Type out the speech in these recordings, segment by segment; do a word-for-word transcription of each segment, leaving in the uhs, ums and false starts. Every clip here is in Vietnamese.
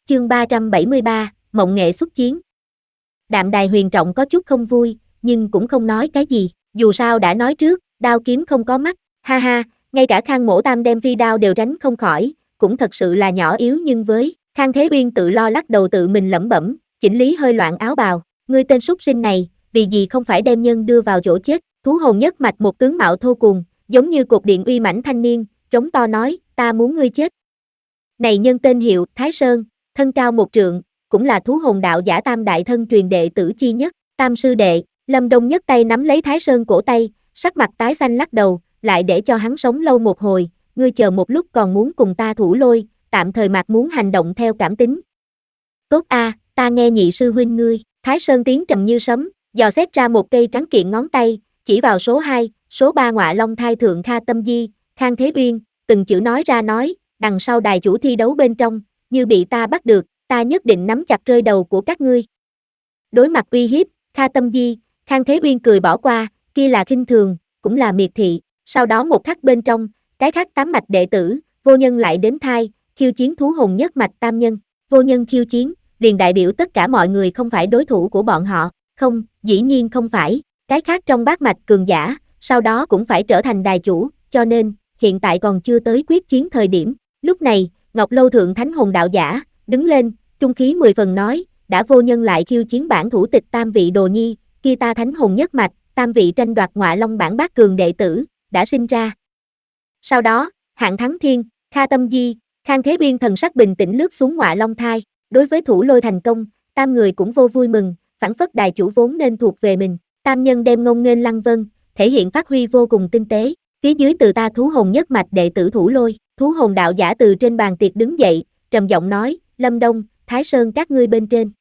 Chương ba trăm bảy mươi ba, Mộng nghệ xuất chiến. Đạm Đài Huyền Trọng có chút không vui, nhưng cũng không nói cái gì, dù sao đã nói trước, đao kiếm không có mắt, ha ha, ngay cả Khang Mỗ Tam đem phi đao đều tránh không khỏi, cũng thật sự là nhỏ yếu nhưng với, Khang Thế Uyên tự lo lắc đầu tự mình lẩm bẩm, chỉnh lý hơi loạn áo bào, ngươi tên súc sinh này, vì gì không phải đem nhân đưa vào chỗ chết, thú hồn nhất mạch một tướng mạo thô cuồng, giống như cột điện uy mãnh thanh niên, trống to nói, ta muốn ngươi chết. Này nhân tên hiệu, Thái Sơn, thân cao một trượng, cũng là thú hồn đạo giả tam đại thân truyền đệ tử chi nhất, tam sư đệ, Lâm Đông nhất tay nắm lấy Thái Sơn cổ tay, sắc mặt tái xanh lắc đầu, lại để cho hắn sống lâu một hồi, ngươi chờ một lúc còn muốn cùng ta thủ lôi, tạm thời mặt muốn hành động theo cảm tính. Tốt a, ta nghe nhị sư huynh ngươi, Thái Sơn tiếng trầm như sấm, dò xét ra một cây trắng kiện ngón tay, chỉ vào số hai, số ba ngọa long thai thượng Kha Tâm Di, Khang Thế Uyên, từng chữ nói ra nói, đằng sau đài chủ thi đấu bên trong, như bị ta bắt được, ta nhất định nắm chặt rơi đầu của các ngươi. Đối mặt uy hiếp, Kha Tâm Di, Khang Thế Uyên cười bỏ qua, kia là khinh thường, cũng là miệt thị, sau đó một khắc bên trong, cái khác tám mạch đệ tử, vô nhân lại đến thai, khiêu chiến thú hồn nhất mạch tam nhân, vô nhân khiêu chiến, liền đại biểu tất cả mọi người không phải đối thủ của bọn họ, không, dĩ nhiên không phải, cái khác trong bát mạch cường giả, sau đó cũng phải trở thành đài chủ, cho nên, hiện tại còn chưa tới quyết chiến thời điểm, lúc này, Ngọc Lâu Thượng Thánh Hồn đạo giả, đứng lên, trung khí mười phần nói, đã vô nhân lại khiêu chiến bản thủ tịch tam vị đồ nhi, kia ta Thánh Hồn nhất mạch, tam vị tranh đoạt ngọa long bản bát cường đệ tử, đã sinh ra. Sau đó, Hạng Thắng Thiên, Kha Tâm Di, Khang Thế Uyên thần sắc bình tĩnh lướt xuống ngọa long thai, đối với thủ lôi thành công, tam người cũng vô vui mừng, phản phất đài chủ vốn nên thuộc về mình, tam nhân đem ngông nghênh lăng vân, thể hiện phát huy vô cùng tinh tế, phía dưới từ ta thú hồn nhất mạch đệ tử thủ lôi, thú hồn đạo giả từ trên bàn tiệc đứng dậy, trầm giọng nói, Lâm Đông, Thái Sơn các ngươi bên trên.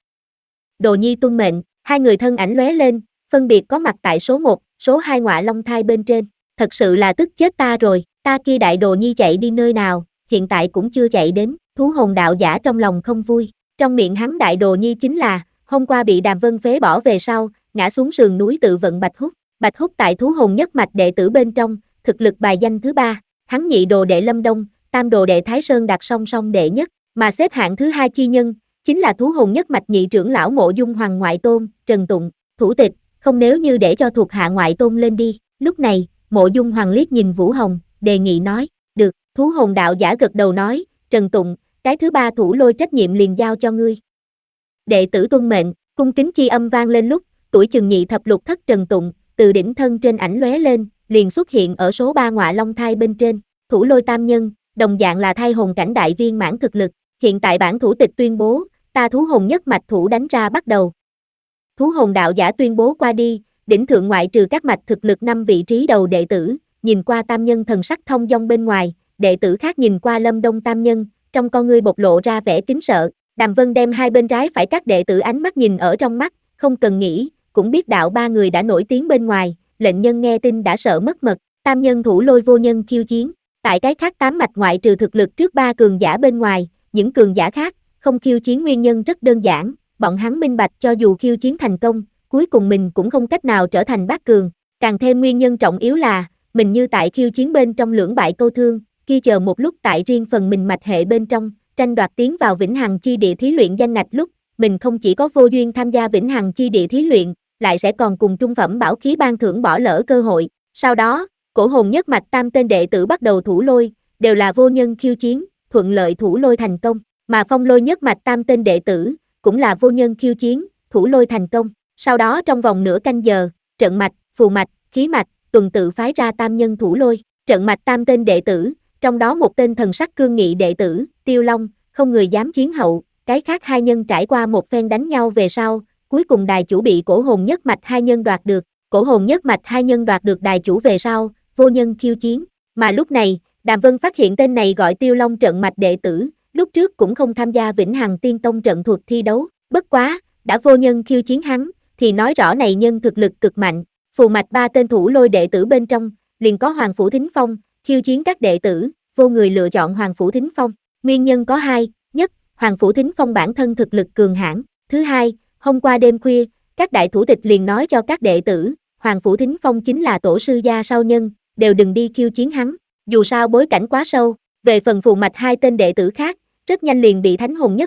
Đồ nhi tuân mệnh, hai người thân ảnh lóe lên, phân biệt có mặt tại số một, số hai ngọa long thai bên trên, thật sự là tức chết ta rồi, ta kia đại đồ nhi chạy đi nơi nào, hiện tại cũng chưa chạy đến, thú hồn đạo giả trong lòng không vui, trong miệng hắn đại đồ nhi chính là, hôm qua bị Đàm Vân phế bỏ về sau, ngã xuống sườn núi tự vận Bạch Húc, Bạch Húc tại thú hồn nhất mạch đệ tử bên trong, thực lực bài danh thứ ba, hắn nhị đồ đệ Lâm Đông, tam đồ đệ Thái Sơn đặt song song đệ nhất, mà xếp hạng thứ hai chi nhân, chính là thú hồn nhất mạch nhị trưởng lão Mộ Dung Hoàng ngoại tôn, Trần Tụng, thủ tịch, không nếu như để cho thuộc hạ ngoại tôn lên đi, lúc này, Mộ Dung Hoàng liếc nhìn Vũ Hồng, đề nghị nói, được, thú hồn đạo giả gật đầu nói, Trần Tụng, cái thứ ba thủ lôi trách nhiệm liền giao cho ngươi. Đệ tử tuân mệnh, cung kính chi âm vang lên lúc, tuổi chừng nhị thập lục thất Trần Tụng, từ đỉnh thân trên ảnh lóe lên, liền xuất hiện ở số ba ngọa long thai bên trên, thủ lôi tam nhân, đồng dạng là thai hồn cảnh đại viên mãn thực lực, hiện tại bản thủ tịch tuyên bố, ta thú hồn nhất mạch thủ đánh ra bắt đầu. Thú hồn đạo giả tuyên bố qua đi, đỉnh thượng ngoại trừ các mạch thực lực năm vị trí đầu đệ tử, nhìn qua tam nhân thần sắc thông dong bên ngoài, đệ tử khác nhìn qua Lâm Đông tam nhân, trong con ngươi bộc lộ ra vẻ kính sợ, Đàm Vân đem hai bên trái phải các đệ tử ánh mắt nhìn ở trong mắt, không cần nghĩ, cũng biết đạo ba người đã nổi tiếng bên ngoài, lệnh nhân nghe tin đã sợ mất mật, tam nhân thủ lôi vô nhân khiêu chiến, tại cái khác tám mạch ngoại trừ thực lực trước ba cường giả bên ngoài, những cường giả khác, không khiêu chiến nguyên nhân rất đơn giản, bọn hắn minh bạch cho dù khiêu chiến thành công, cuối cùng mình cũng không cách nào trở thành bát cường, càng thêm nguyên nhân trọng yếu là, mình như tại khiêu chiến bên trong lưỡng bại câu thương, kia chờ một lúc tại riêng phần mình mạch hệ bên trong, tranh đoạt tiến vào vĩnh hằng chi địa thí luyện danh ngạch lúc, mình không chỉ có vô duyên tham gia vĩnh hằng chi địa thí luyện, lại sẽ còn cùng trung phẩm bảo khí ban thưởng bỏ lỡ cơ hội. Sau đó, cổ hồn nhất mạch tam tên đệ tử bắt đầu thủ lôi, đều là vô nhân khiêu chiến, thuận lợi thủ lôi thành công, mà phong lôi nhất mạch tam tên đệ tử, cũng là vô nhân khiêu chiến, thủ lôi thành công. Sau đó trong vòng nửa canh giờ, trận mạch, phù mạch, khí mạch, tuần tự phái ra tam nhân thủ lôi, trận mạch tam tên đệ tử, trong đó một tên thần sắc cương nghị đệ tử, Tiêu Long, không người dám chiến hậu, cái khác hai nhân trải qua một phen đánh nhau về sau, cuối cùng đài chủ bị cổ hồn nhất mạch hai nhân đoạt được, cổ hồn nhất mạch hai nhân đoạt được đài chủ về sau, vô nhân khiêu chiến, mà lúc này, Đàm Vân phát hiện tên này gọi Tiêu Long trận mạch đệ tử, lúc trước cũng không tham gia vĩnh hằng tiên tông trận thuật thi đấu, bất quá, đã vô nhân khiêu chiến hắn, thì nói rõ này nhân thực lực cực mạnh, phù mạch ba tên thủ lôi đệ tử bên trong, liền có Hoàng Phủ Thính Phong, khiêu chiến các đệ tử, vô người lựa chọn Hoàng Phủ Thính Phong, nguyên nhân có hai, nhất, Hoàng Phủ Thính Phong bản thân thực lực cường hãn, thứ hai, hôm qua đêm khuya, các đại thủ tịch liền nói cho các đệ tử, Hoàng Phủ Thính Phong chính là tổ sư gia sau nhân, đều đừng đi khiêu chiến hắn, dù sao bối cảnh quá sâu, về phần phù mạch hai tên đệ tử khác, rất nhanh liền bị Thánh Hồn nhất mạch,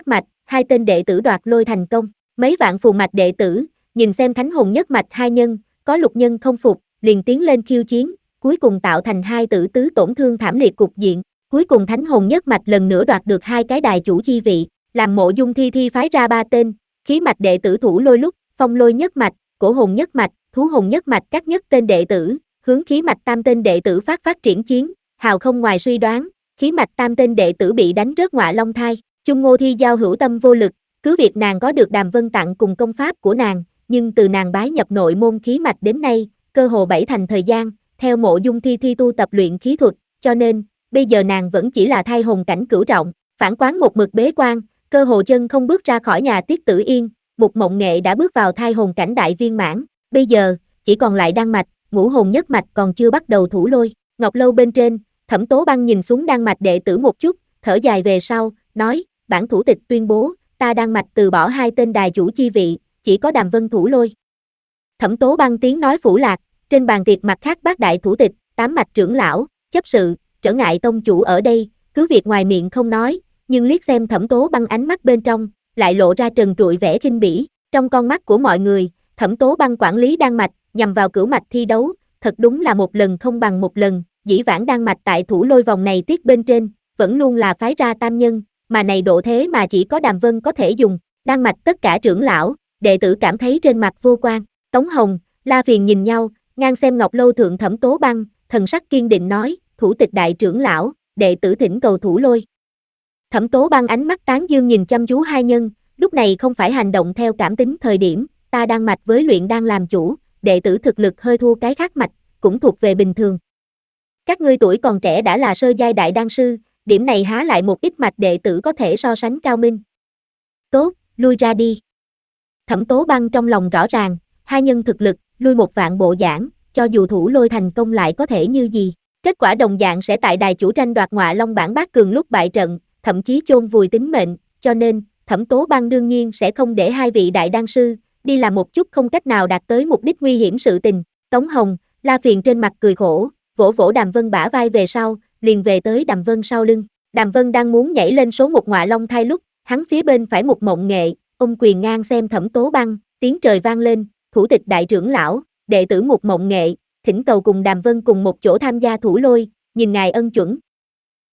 hai tên đệ tử đoạt lôi thành công. Mấy vạn phù mạch đệ tử, nhìn xem thánh hồn nhất mạch hai nhân, có lục nhân không phục, liền tiến lên khiêu chiến, cuối cùng tạo thành hai tử tứ tổn thương thảm liệt cục diện. Cuối cùng thánh hồn nhất mạch lần nữa đoạt được hai cái đài chủ chi vị, làm Mộ Dung Thi Thi phái ra ba tên, khí mạch đệ tử thủ lôi lúc, phong lôi nhất mạch, cổ hồn nhất mạch, thú hồn nhất mạch các nhất tên đệ tử, hướng khí mạch tam tên đệ tử phát phát triển chiến, hào không ngoài suy đoán, khí mạch tam tên đệ tử bị đánh rớt ngọa long thai, Chung Ngô Thi Giao hữu tâm vô lực, cứ việc nàng có được Đàm Vân tặng cùng công pháp của nàng, nhưng từ nàng bái nhập nội môn khí mạch đến nay, cơ hồ bảy thành thời gian, theo Mộ Dung Thi Thi tu tập luyện khí thuật, cho nên, bây giờ nàng vẫn chỉ là thai hồn cảnh cửu trọng, phản quán một mực bế quan, cơ hồ chân không bước ra khỏi nhà Tiết Tử Yên, Mục Mộng Nghệ đã bước vào thai hồn cảnh đại viên mãn, bây giờ, chỉ còn lại đan mạch, ngũ hồn nhất mạch còn chưa bắt đầu thủ lôi. Ngọc lâu bên trên, Thẩm Tố Băng nhìn xuống đan mạch đệ tử một chút, thở dài về sau, nói, bản thủ tịch tuyên bố, ta đan mạch từ bỏ hai tên đài chủ chi vị, chỉ có Đàm Vân thủ lôi. Thẩm Tố Băng tiếng nói phủ lạc, trên bàn tiệc mặt khác bát đại thủ tịch, tám mạch trưởng lão, chấp sự, trở ngại tông chủ ở đây, cứ việc ngoài miệng không nói, nhưng liếc xem Thẩm Tố Băng ánh mắt bên trong, lại lộ ra trần trụi vẻ khinh bỉ, trong con mắt của mọi người, Thẩm Tố Băng quản lý đan mạch, nhằm vào cửu mạch thi đấu, thật đúng là một lần không bằng một lần, dĩ vãng đan mạch tại thủ lôi vòng này tiết bên trên, vẫn luôn là phái ra tam nhân, mà này độ thế mà chỉ có Đàm Vân có thể dùng, đan mạch tất cả trưởng lão, đệ tử cảm thấy trên mặt vô quan, Tống Hồng, La Phiền nhìn nhau, ngang xem Ngọc lâu thượng Thẩm Tố Băng, thần sắc kiên định nói, thủ tịch đại trưởng lão, đệ tử thỉnh cầu thủ lôi. Thẩm Tố Băng ánh mắt tán dương nhìn chăm chú hai nhân, lúc này không phải hành động theo cảm tính thời điểm, ta đan mạch với luyện đan làm chủ, đệ tử thực lực hơi thua cái khác mạch, cũng thuộc về bình thường. Các ngươi tuổi còn trẻ đã là sơ giai đại đan sư, điểm này há lại một ít mạch đệ tử có thể so sánh cao minh. Tốt, lui ra đi. Thẩm Tố Băng trong lòng rõ ràng, hai nhân thực lực, lui một vạn bộ giảng, cho dù thủ lôi thành công lại có thể như gì. Kết quả đồng dạng sẽ tại đài chủ tranh đoạt ngọa long bản bát cường lúc bại trận, thậm chí chôn vùi tính mệnh, cho nên, Thẩm Tố Băng đương nhiên sẽ không để hai vị đại đan sư, đi làm một chút không cách nào đạt tới mục đích nguy hiểm sự tình. Tống Hồng, La Phiền trên mặt cười khổ, vỗ vỗ Đàm Vân bả vai về sau, liền về tới Đàm Vân sau lưng. Đàm Vân đang muốn nhảy lên số một ngọa long thai lúc, hắn phía bên phải Mục Mộng Nghệ, ông quyền ngang xem Thẩm Tố Băng, tiếng trời vang lên, thủ tịch đại trưởng lão, đệ tử Mục Mộng Nghệ, thỉnh cầu cùng Đàm Vân cùng một chỗ tham gia thủ lôi, nhìn ngài ân chuẩn.